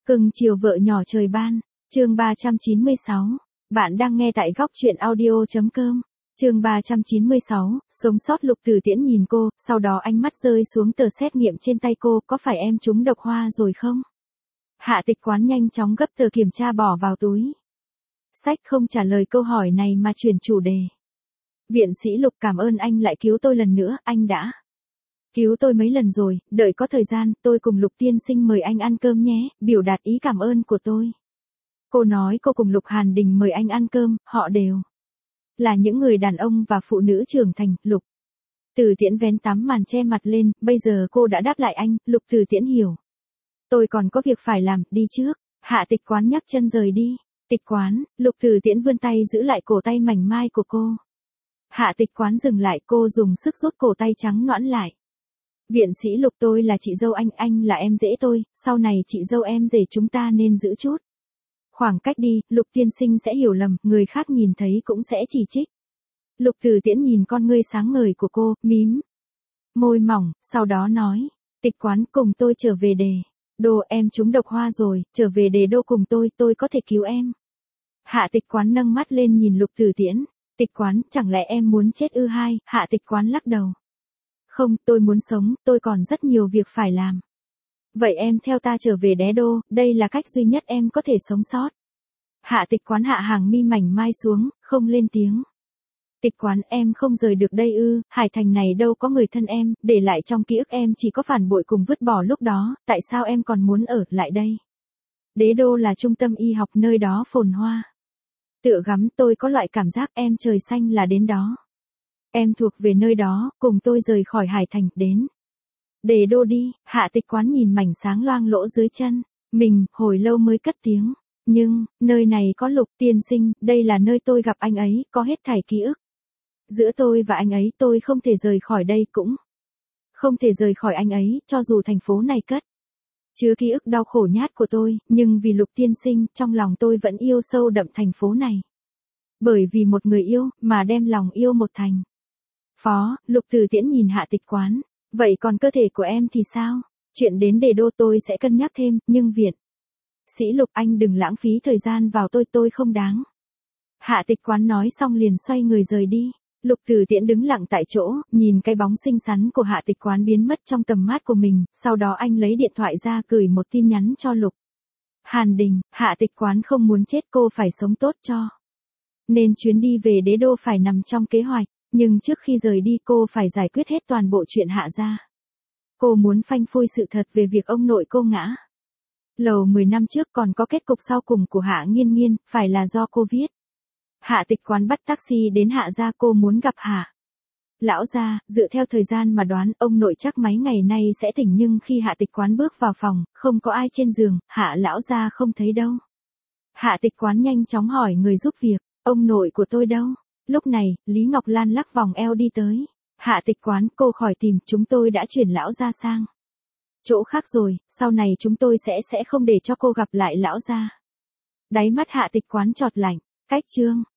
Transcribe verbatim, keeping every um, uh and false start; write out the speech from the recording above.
Cưng chiều vợ nhỏ trời ban, chương ba trăm chín mươi sáu. Bạn đang nghe tại góc truyện audio chấm com. Chương ba trăm chín mươi sáu, sống sót. Lục Tử Tiễn nhìn cô, sau đó ánh mắt rơi xuống tờ xét nghiệm trên tay cô, có phải em trúng độc hoa rồi không? Hạ Tịch Quán nhanh chóng gấp tờ kiểm tra bỏ vào túi. Sách không trả lời câu hỏi này mà chuyển chủ đề. Viện sĩ Lục, cảm ơn anh lại cứu tôi lần nữa, anh đã cứu tôi mấy lần rồi, đợi có thời gian, tôi cùng Lục tiên sinh mời anh ăn cơm nhé, biểu đạt ý cảm ơn của tôi. Cô nói cô cùng Lục Hàn Đình mời anh ăn cơm, họ đều là những người đàn ông và phụ nữ trưởng thành. Lục Tử Tiễn vén tấm màn che mặt lên, bây giờ cô đã đáp lại anh. Lục Tử Tiễn hiểu. Tôi còn có việc phải làm, đi trước. Hạ Tịch Quán nhấc chân rời đi. Tịch Quán, Lục Tử Tiễn vươn tay giữ lại cổ tay mảnh mai của cô. Hạ Tịch Quán dừng lại, cô dùng sức rút cổ tay trắng nõn lại. Viện sĩ Lục, tôi là chị dâu anh, anh là em rể tôi, sau này chị dâu em rể chúng ta nên giữ chút khoảng cách đi, Lục tiên sinh sẽ hiểu lầm, người khác nhìn thấy cũng sẽ chỉ trích. Lục Tử Tiễn nhìn con ngươi sáng ngời của cô, mím môi mỏng, sau đó nói, Tịch Quán, cùng tôi trở về đề đô, em trúng độc hoa rồi, trở về đề đô cùng tôi, tôi có thể cứu em. Hạ Tịch Quán nâng mắt lên nhìn Lục Tử Tiễn. Tịch Quán, chẳng lẽ em muốn chết ư? Hai, Hạ Tịch Quán lắc đầu. Không, tôi muốn sống, tôi còn rất nhiều việc phải làm. Vậy em theo ta trở về đế đô, đây là cách duy nhất em có thể sống sót. Hạ Tịch Quán hạ hàng mi mảnh mai xuống, không lên tiếng. Tịch Quán, em không rời được đây ư? Hải Thành này đâu có người thân em, để lại trong ký ức em chỉ có phản bội cùng vứt bỏ lúc đó, tại sao em còn muốn ở lại đây? Đế đô là trung tâm y học, nơi đó phồn hoa. Tựa gắm, tôi có loại cảm giác em trời xanh là đến đó. Em thuộc về nơi đó, cùng tôi rời khỏi Hải Thành, đến Đề đô đi. Hạ Tịch Quán nhìn mảnh sáng loang lỗ dưới chân mình, hồi lâu mới cất tiếng. Nhưng, nơi này có Lục tiên sinh, đây là nơi tôi gặp anh ấy, có hết thảy ký ức. Giữa tôi và anh ấy, tôi không thể rời khỏi đây, cũng không thể rời khỏi anh ấy, cho dù thành phố này cất chứa ký ức đau khổ nhát của tôi, nhưng vì Lục tiên sinh, trong lòng tôi vẫn yêu sâu đậm thành phố này. Bởi vì một người yêu, mà đem lòng yêu một thành phó. Lục Tử Tiễn nhìn Hạ Tịch Quán. Vậy còn cơ thể của em thì sao? Chuyện đến đề đô tôi sẽ cân nhắc thêm, nhưng viện sĩ Lục, anh đừng lãng phí thời gian vào tôi, tôi không đáng. Hạ Tịch Quán nói xong liền xoay người rời đi. Lục Tử Tiễn đứng lặng tại chỗ, nhìn cái bóng xinh xắn của Hạ Tịch Quán biến mất trong tầm mắt của mình, sau đó anh lấy điện thoại ra gửi một tin nhắn cho Lục Hàn Đình. Hạ Tịch Quán không muốn chết, cô phải sống tốt cho nên chuyến đi về đế đô phải nằm trong kế hoạch. Nhưng trước khi rời đi cô phải giải quyết hết toàn bộ chuyện Hạ gia. Cô muốn phanh phui sự thật về việc ông nội cô ngã lầu mười năm trước, còn có kết cục sau cùng của Hạ Nghiên Nghiên, phải là do cô viết. Hạ Tịch Quán bắt taxi đến Hạ gia, cô muốn gặp Hạ lão gia. Dựa theo thời gian mà đoán, ông nội chắc mấy ngày nay sẽ tỉnh, nhưng khi Hạ Tịch Quán bước vào phòng, không có ai trên giường, Hạ lão gia không thấy đâu. Hạ Tịch Quán nhanh chóng hỏi người giúp việc, ông nội của tôi đâu? Lúc này, Lý Ngọc Lan lắc vòng eo đi tới. Hạ Tịch Quán, cô khỏi tìm, chúng tôi đã chuyển lão gia sang chỗ khác rồi, sau này chúng tôi sẽ sẽ không để cho cô gặp lại lão gia. Đáy mắt Hạ Tịch Quán chọt lạnh. Cách chương